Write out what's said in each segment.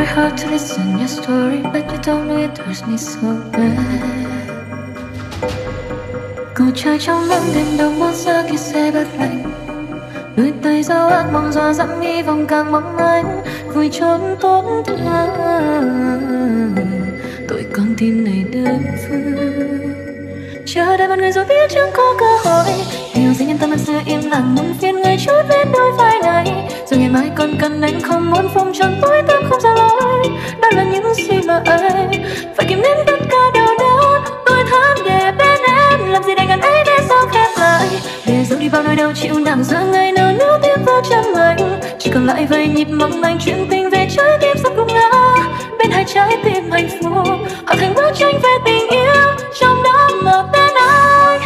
hard to listen your story, but you don't know it hurts me so bad. Cuộc chơi trong nắng đêm đông một giờ kia sẽ bất lạnh. Đôi tay dao ác mong dọa dẫm hy vọng càng mong manh vui trốn tổn thương. Tôi con tim này đơn phương chờ đợi một người dù biết chẳng có cơ hội. Điều gì nhân tâm ăn xưa im lặng muốn phiền người chút bên đôi vai này. Rồi ngày mai còn cần anh không muốn phòng tròn tối tăm không ra lối. Đó là những gì mà anh phải kìm nén tất cả đau đớn. Tôi thán để bên em làm gì để ngần ấy để sao khép lại. Để giấu đi bao nỗi đau chịu nặng giữa ngày nào nếu tim vỡ chân anh. Chỉ còn lại vài nhịp mong manh chuyện tình về trái tim sắp gục ngã. Bên hai trái tim hạnh phúc họ thành bức tranh về tình yêu trong đó một tên anh.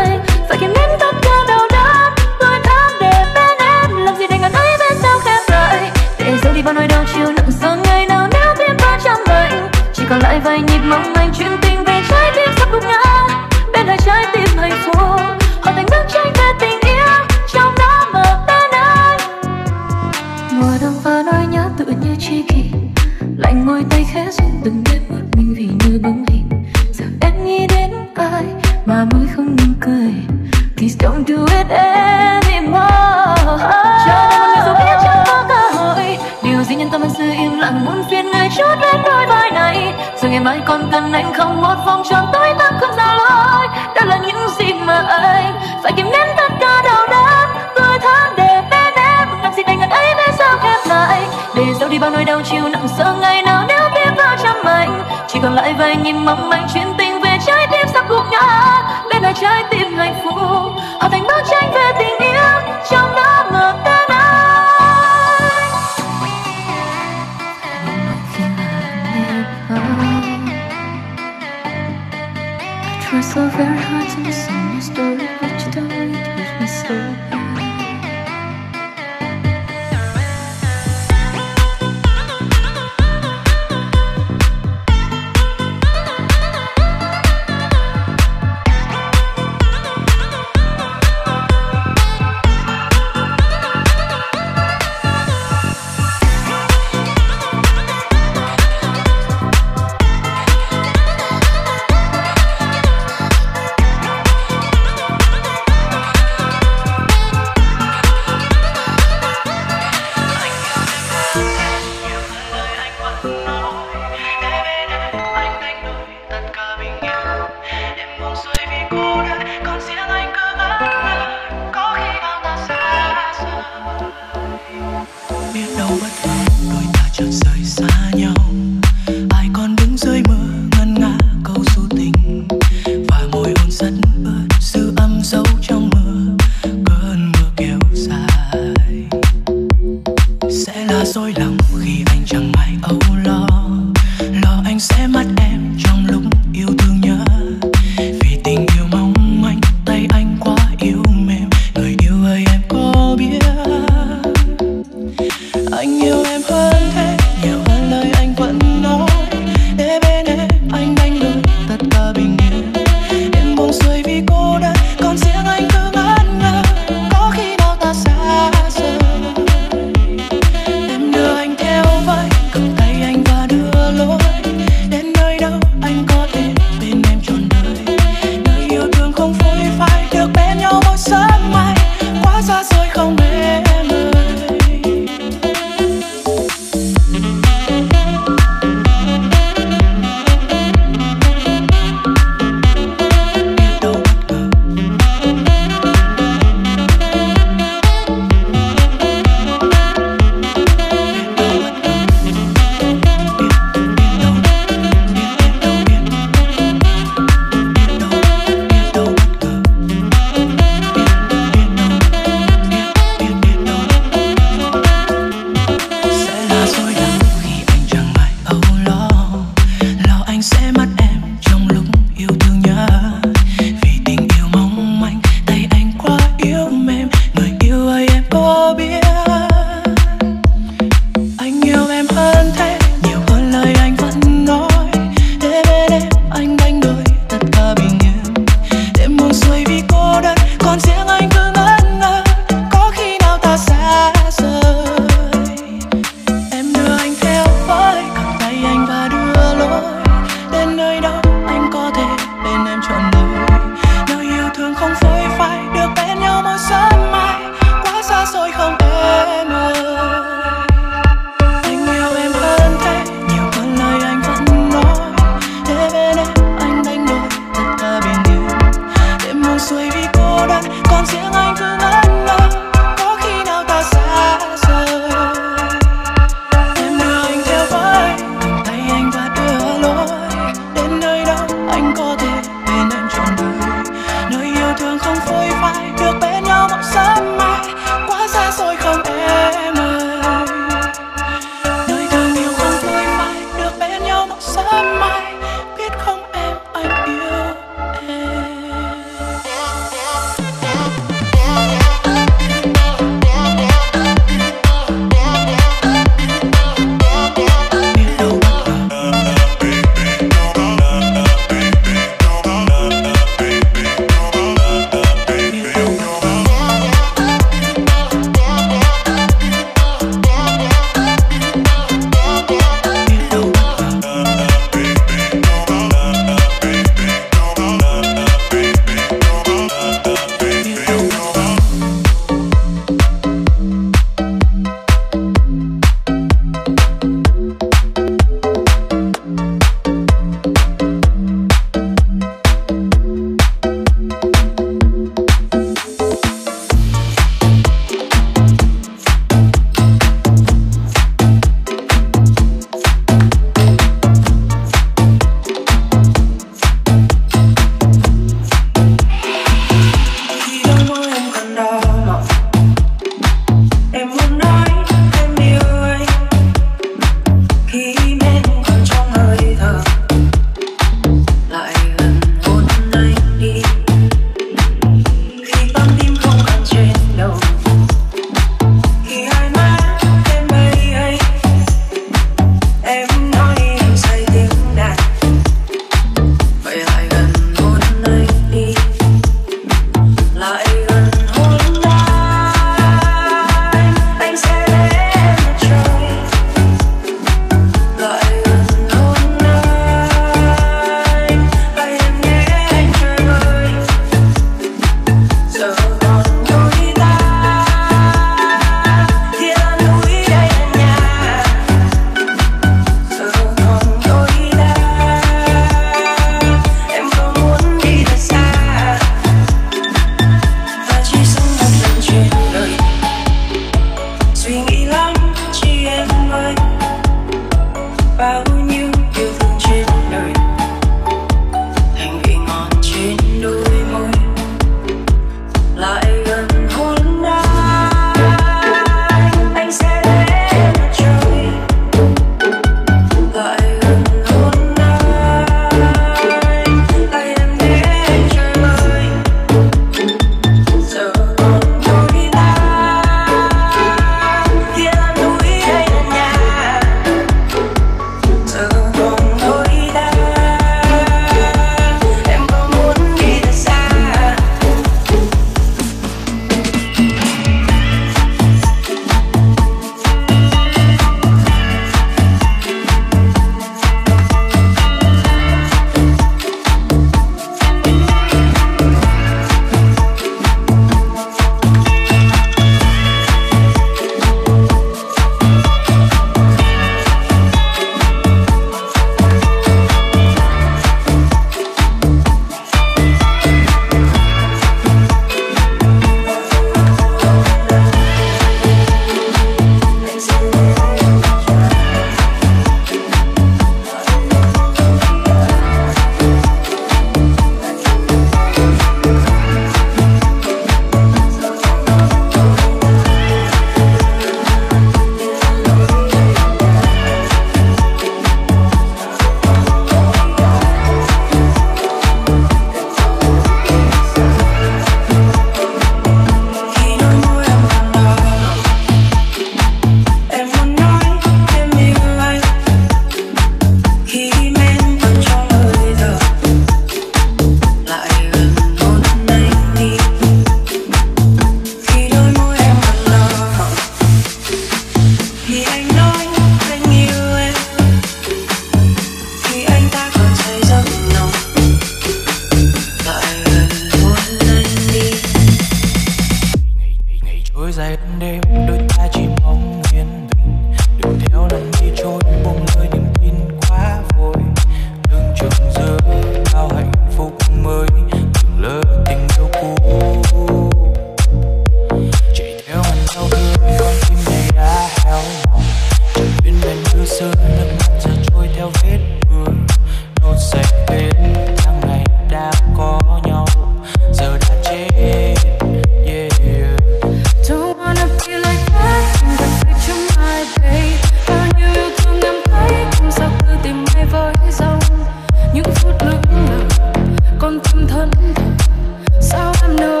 sao em nữa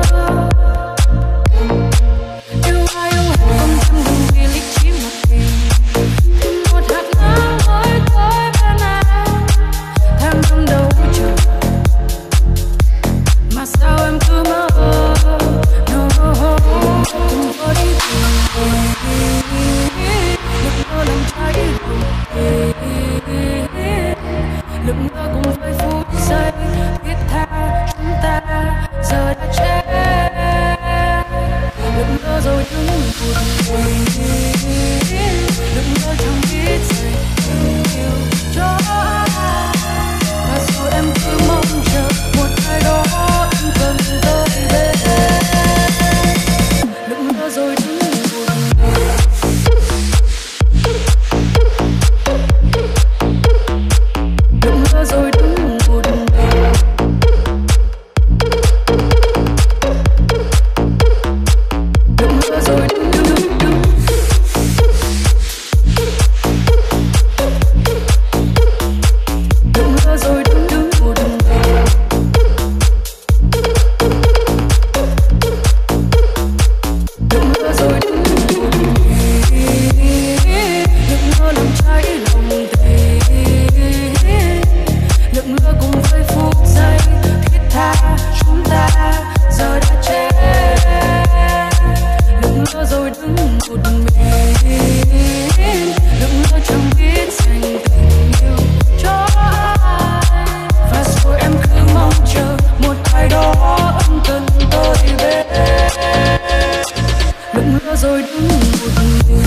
yêu ai yêu hết không trăm đừng vì lý trí mà tìm một hạt nắng mới tới bên em tháng năm đâu chờ mà sao em cứ mơ no cùng tôi đi đừng mơ làm trái lòng đừng mơ cùng với phút giây thiết tha chúng ta giờ đã chết đừng mơ rồi đứng một mình đừng mơ chẳng biết dành tình yêu cho ai và rồi em cứ mong chờ một ai đó em cần tới bên đừng mơ rồi đứng một mình đừng mơ rồi đứng một mình đừng mơ rồi đứng đừng mơ rồi đứng một mình đừng mơ rồi đứng một mình đừng mơ làm trái lòng tình đừng mơ cùng với phút giây thiết tha chúng ta giờ đã chết đừng mơ rồi đứng một mình đừng mơ chẳng biết dành tình yêu cho ai và rồi em cứ mong chờ một ai đó ân cần tới bên đừng mơ rồi đứng một mình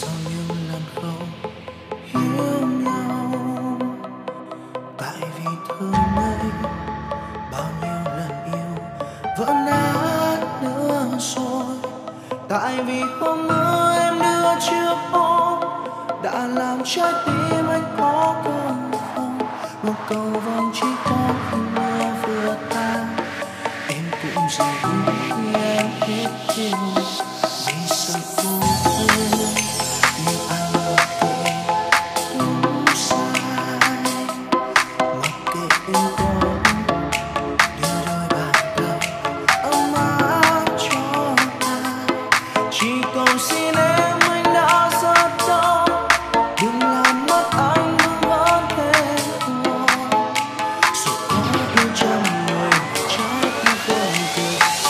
bao nhiêu lần không hiểu nhau, tại vì thương ấy bao nhiêu lần yêu vỡ nát nữa rồi, tại vì hôm nữa em đưa chiếc ôm đã làm trái tim anh có cơn không, một cầu vồng chỉ có khi mưa vừa tan em cũng rời đi khi em hết yêu, vì sợ vô tư nhưng anh mặc kệ đúng sai, mặc kệ em có đưa đôi bàn tay ấm áp cho ta, chỉ cầu xin em anh đã rất đau, đừng làm mất anh vẫn vẫn thêm buồn, dù có yêu trăm người trái tim không cười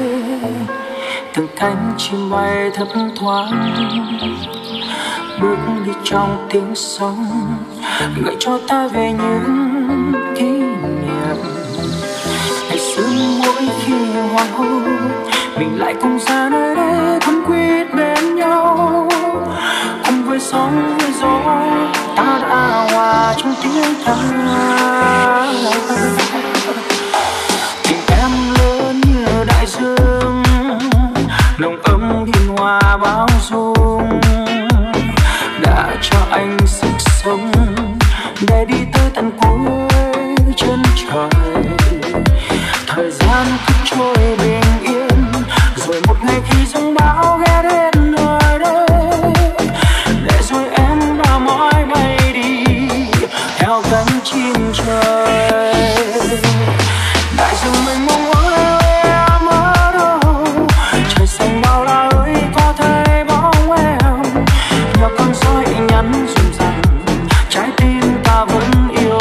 từng cánh chim bay thấp thoáng bước đi trong tiếng sóng gợi cho ta về những kỷ niệm ngày xưa. Mỗi khi hoàng hôn mình lại cùng ra nơi đây thắm quýt bên nhau, cùng với sóng với gió ta đã hòa trong tiếng ca. Tình em lớn như đại dương, nồng ấm hiền hòa bao dung, đã cho anh sức sống để đi tới tận cuối chân trời. Thời gian cứ trôi bình yên, rồi một ngày khi giông bão ghé đến nơi đây, để rồi em và mỏi bay đi theo cánh chim trời. Đại dương mênh mông ơi em ở đâu, trời xanh bao la ơi có thấy bóng em, nhờ con soi nhắn dùm rằng trái tim ta vẫn yêu.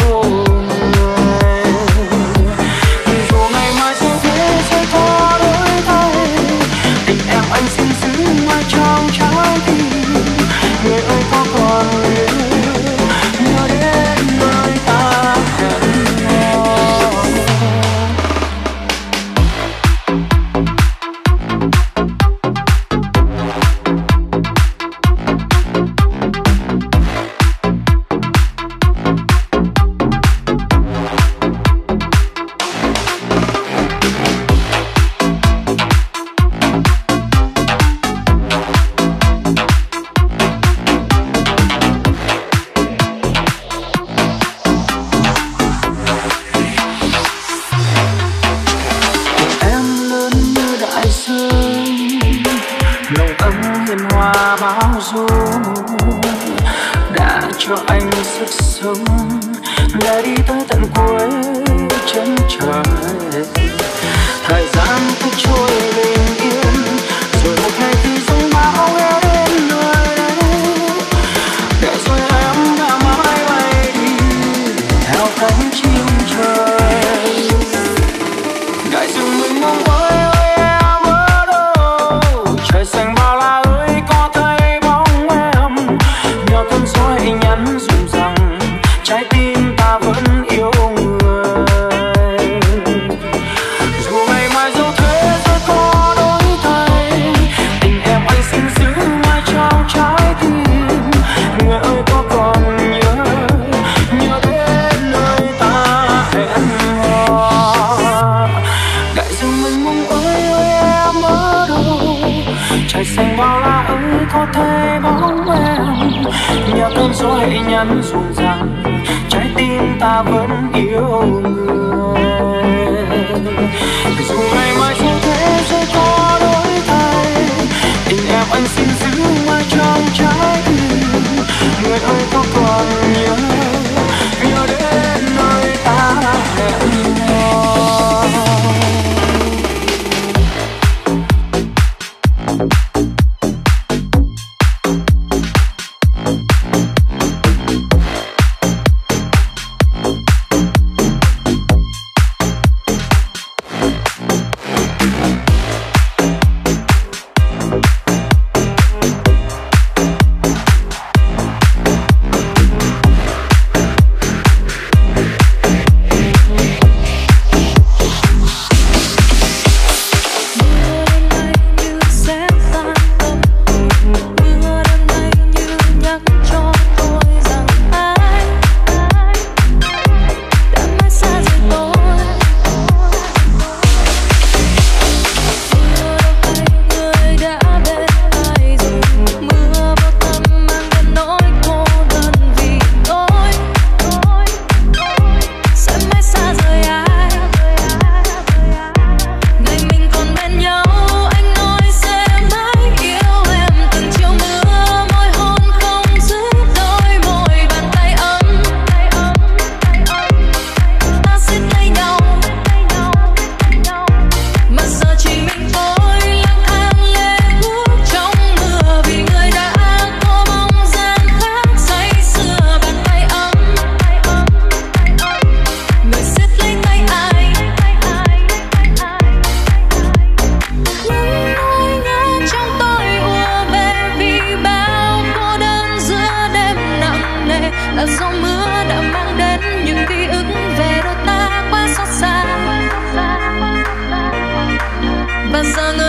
Nhắn dùm rằng trái tim ta vẫn yêu người. Dù ngày mai không thế sẽ có đổi thay, tình em anh xin giữ mãi trong trái tim. Người ơi có còn nhớ đến nơi ta hẹn hò.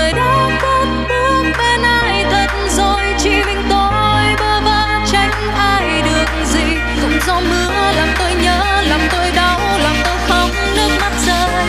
người đã cất bước bên ai thật rồi, chỉ mình tôi bơ vơ trách ai được gì. Cũng gió mưa làm tôi nhớ, làm tôi đau, làm tôi khóc nước mắt rơi.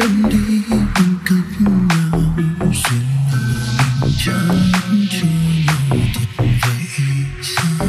quên đi bằng cách nào duyên nợ chẳng cho nhau thật vậy sao.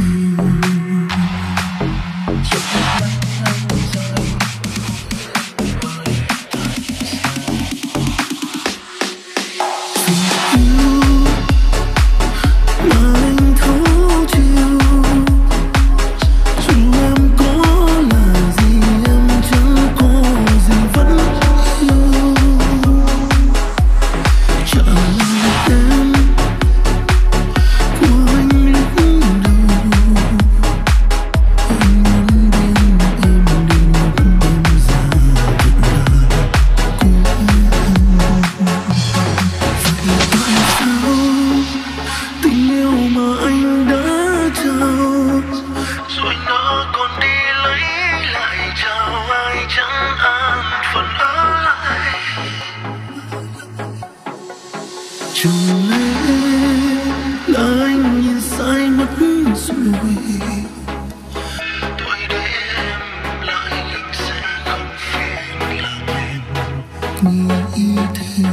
Chẳng lẽ là anh nhìn sai mất rồi. Tôi để em lại anh sẽ không phiền lòng em nghĩ thế.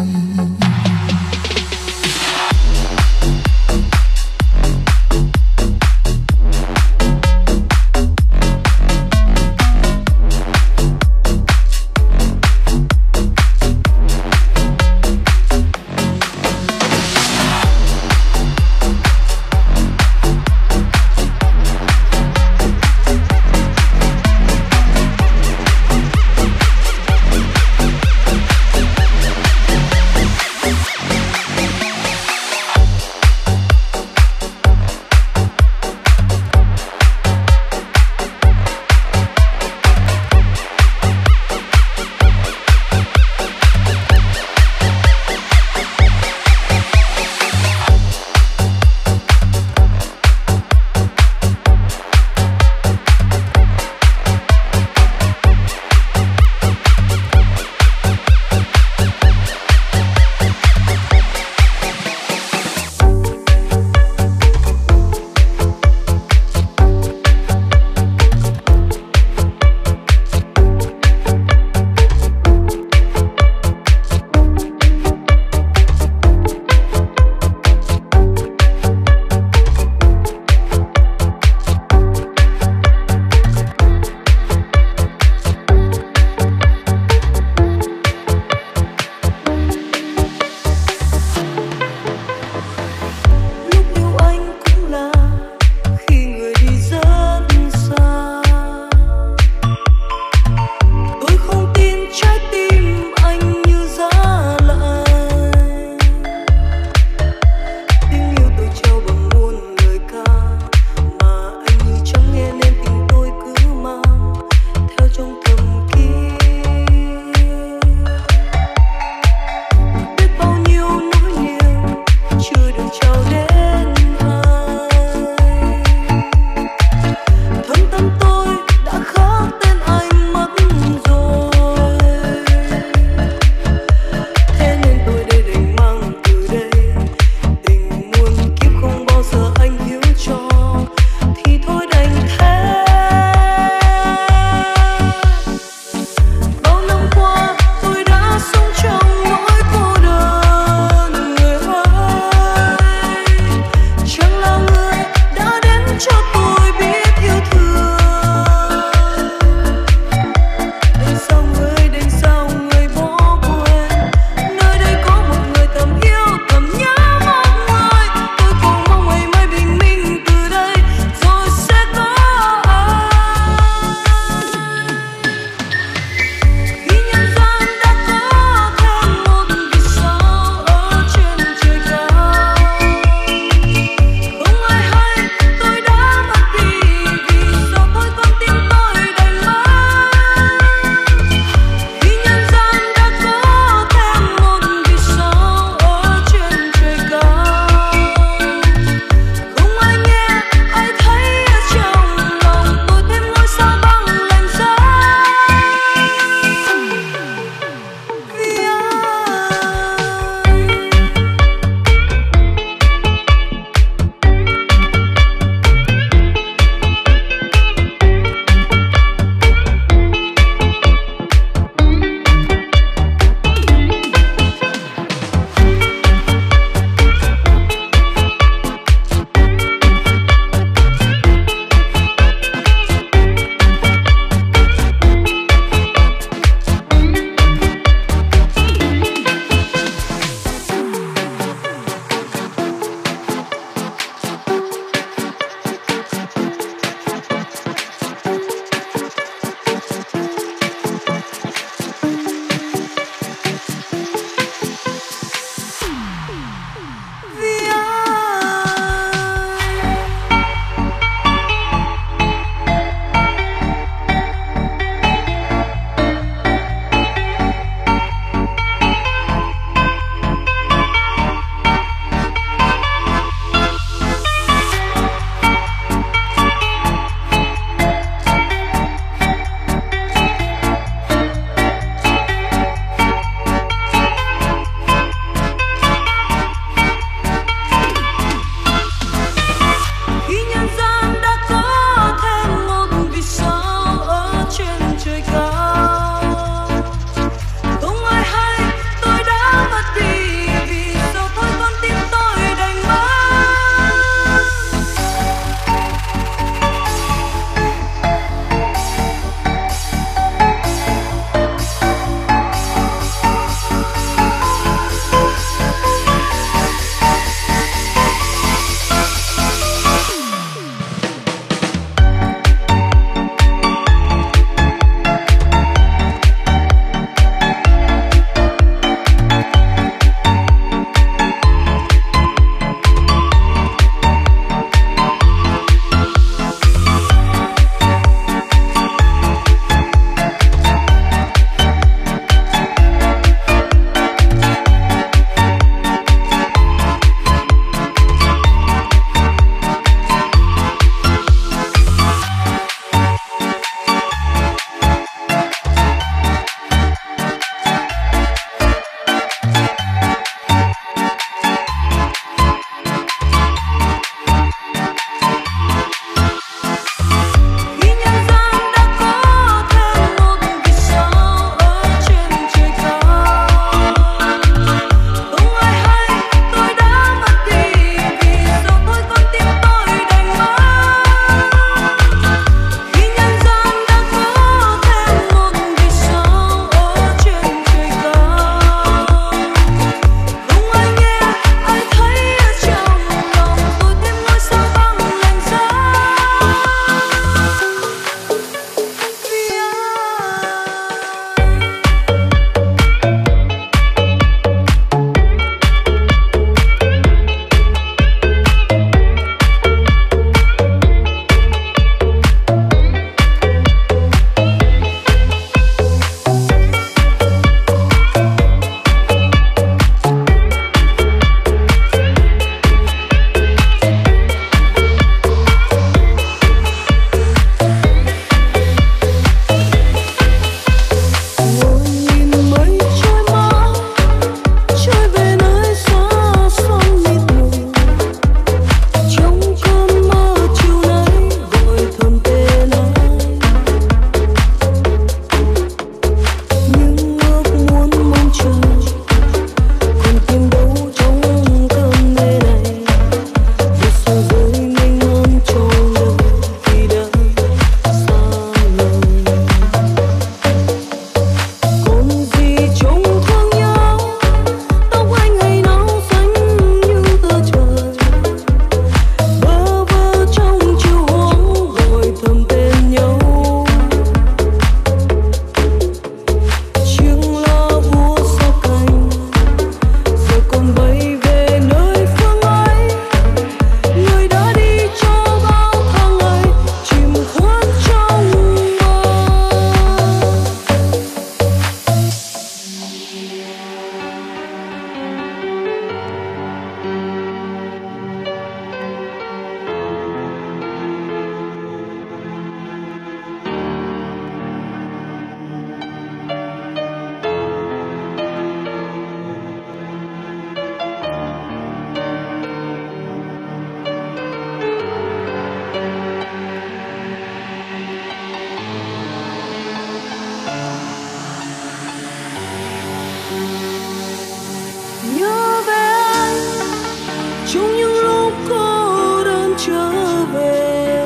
Nhớ về anh trong những lúc cô đơn trở về,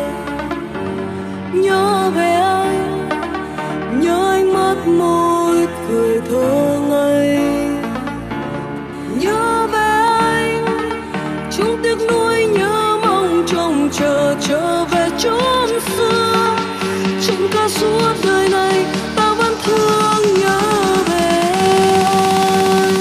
nhớ về anh, nhớ ánh mắt môi cười thơ ngây, nhớ về anh trong tiếc nuối nhớ mong trông chờ trở về chốn xưa. Trong cả suốt đời này ta vẫn thương nhớ về anh.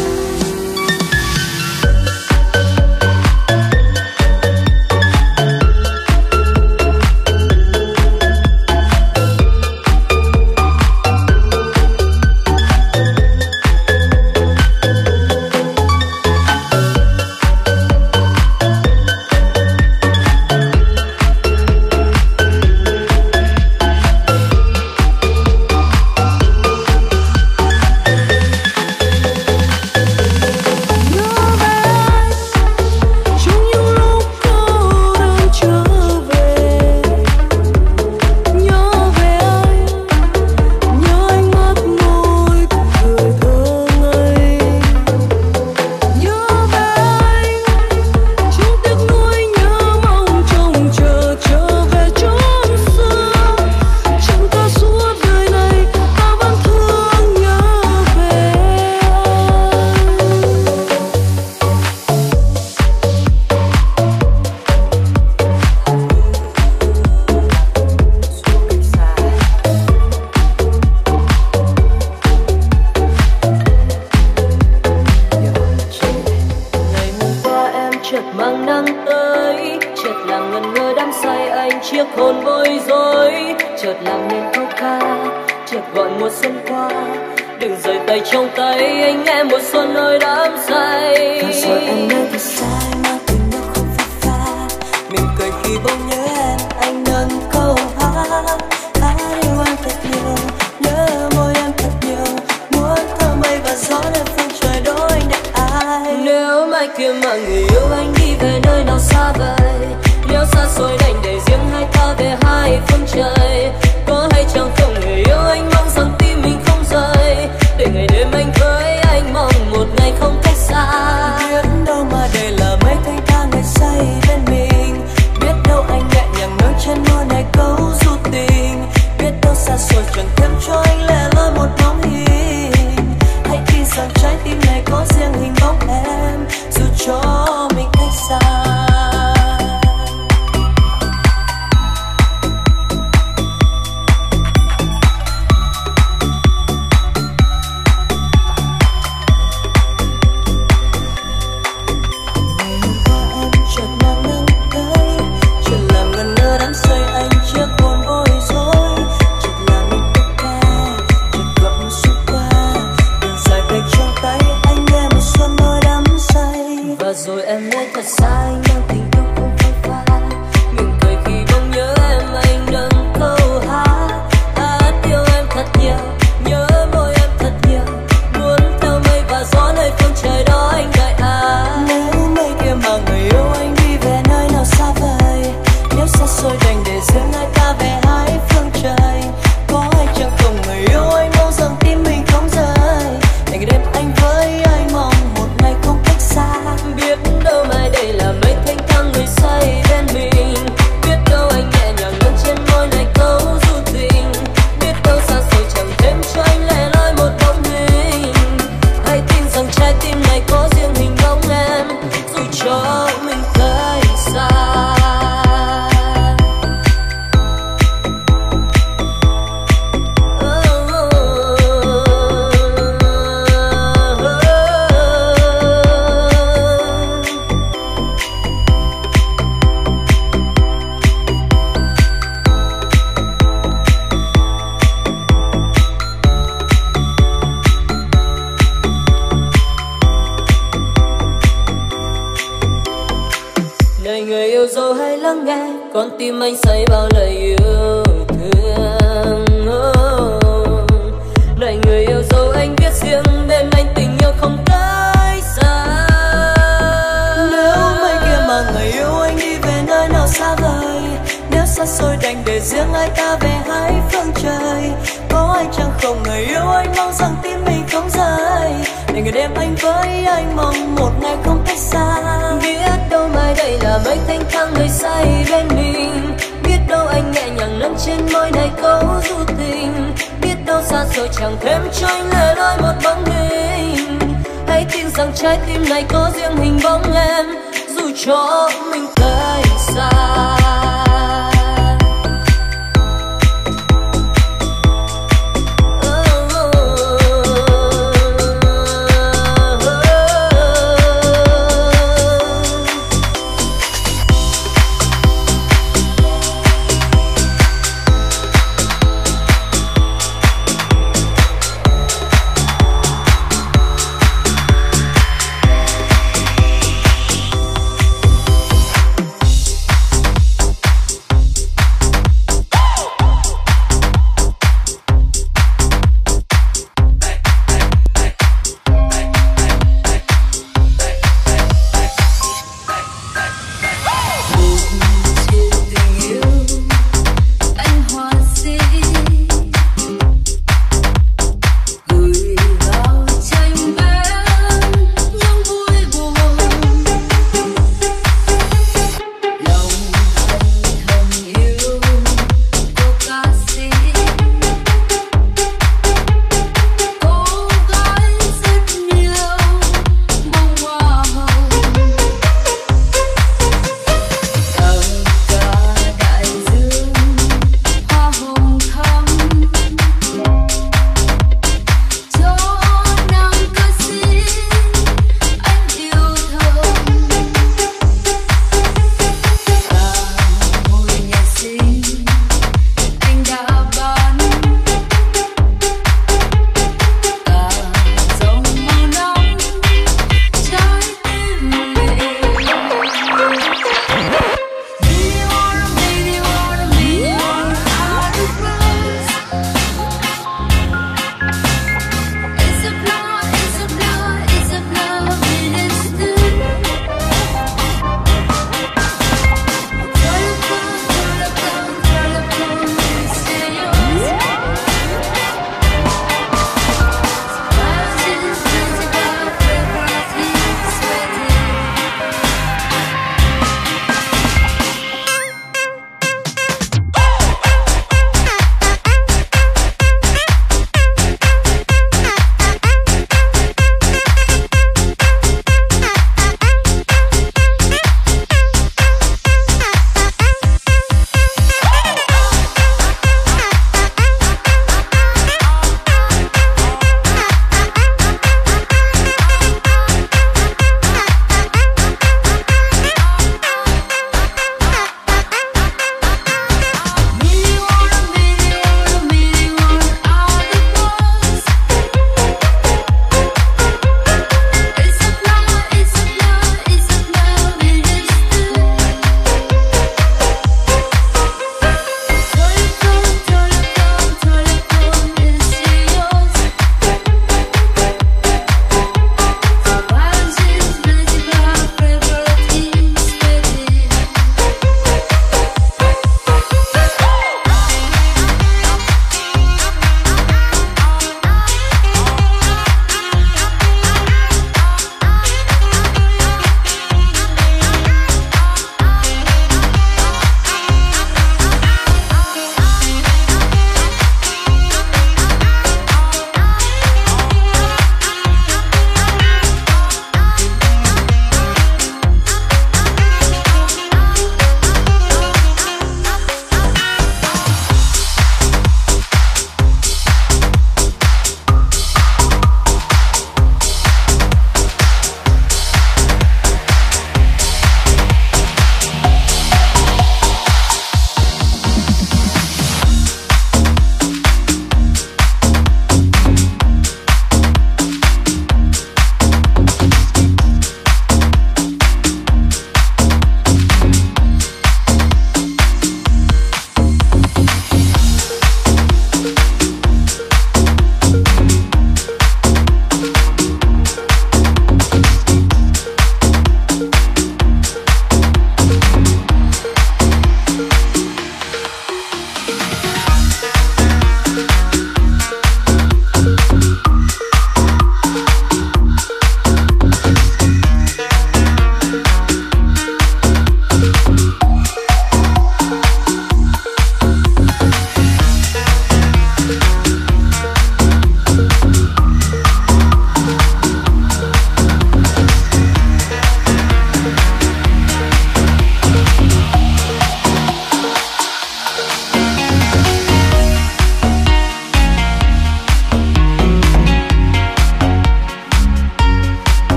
chợt mang nắng tới, chợt làm ngẩn ngơ đắm say anh chiếc hồn bối rối, chợt làm nên câu ca, chợt gọi mùa xuân qua. Đừng rời tay trong tay anh nghe mùa xuân ơi đắm say. Và rồi em nơi thì sai mà tình nó không phai pha. Mình cười khi bỗng nhớ em, anh nâng câu hát. Hát yêu em thật nhiều, nhớ môi em thật nhiều. Muốn thơ mây và gió để phương trời đôi anh để ai. Nếu mai kia mà người yêu anh đi về nơi nào xa vời, nếu xa xôi đành để riêng hai ta về hai phương trời. Có hay chẳng không người yêu anh mong rằng tim mình không rời, để ngày đêm anh với anh mong một ngày không cách xa. Biết đâu mà đây là mấy thanh thang ngày say bên mình. Biết đâu anh nhẹ nhàng nâng trên môi này câu du tình. Biết đâu xa xôi chẳng thêm cho anh lẻ loi một bóng hình. Hãy tin rằng trái tim này có riêng hình bóng em, dù cho mình cách xa. Rồi em nên thật sai mang tình yêu không phai pha. Mình cười khi bỗng nhớ em, anh nâng câu hát. Hát yêu em thật nhiều, nhớ môi em thật nhiều. Muốn theo mây và gió nơi phương trời đó anh đợi ai. Nếu mây kia mà người yêu anh đi về nơi nào xa vời, nếu xa xôi đành để riêng hai ta về hai phương trời. Có hay chẳng không người yêu anh mong rằng tim mình không rời, để ngày đêm anh với anh mong một ngày không cách xa. Biết đâu mai đây là mấy dấu hãy lắng nghe, con tim anh say bao lời yêu thương. Này người yêu dấu anh viết riêng, bên anh tình yêu không cách xa. Nếu mai kia mà người yêu anh đi về nơi nào xa vời, nếu xa xôi đành để riêng ai ta về hai phương trời. Có ai chẳng không người yêu anh mong rằng tim mình không rời, để ngày đêm anh với anh mong một ngày không cách xa. Biết đâu mai đây là mấy thanh thang người say bên mình, biết đâu anh nhẹ nhàng nâng trên môi này câu du tình, biết đâu xa xôi chẳng thêm cho anh lẻ loi một bóng hình. Hãy tin rằng trái tim này có riêng hình bóng em, dù cho mình cách xa.